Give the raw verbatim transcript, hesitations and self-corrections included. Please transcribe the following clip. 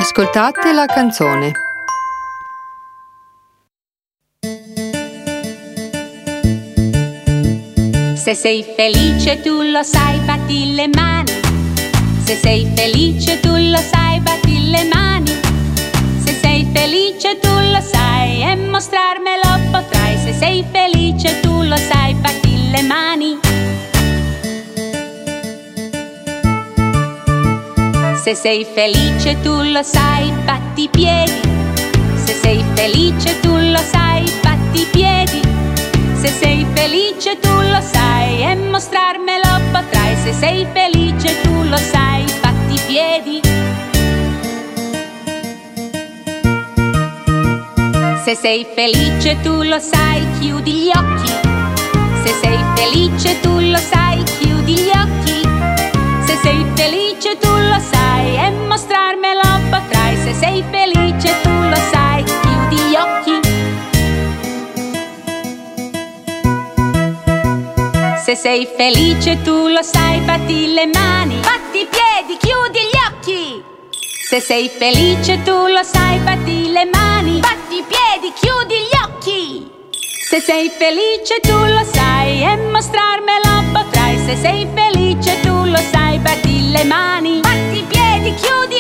Ascoltate la canzone. Se sei felice tu lo sai, batti le mani. Se sei felice tu lo sai, batti le mani. Se sei felice tu lo sai e mostrarmelo potrai. Se sei felice tu lo sai, batti le mani. Se sei felice tu lo sai, batti i piedi. Se sei felice tu lo sai, batti i piedi. Se sei felice tu lo sai e mostrarmelo potrai. Se sei felice tu lo sai, batti i piedi. Se sei felice tu lo sai, chiudi gli occhi. Se sei felice tu lo sai, chiudi gli occhi. Se sei felice tu lo sai e mostrarmelo potrai. Se sei felice tu lo sai, chiudi gli occhi. Se sei felice tu lo sai, batti le mani. Batti i piedi, chiudi gli occhi. Se sei felice tu lo sai, batti le mani. Batti i piedi, chiudi gli occhi. Se sei felice tu lo sai e mostrarmelo potrai. Se sei felice tu lo sai, batti le mani. Batti i piedi, chiudi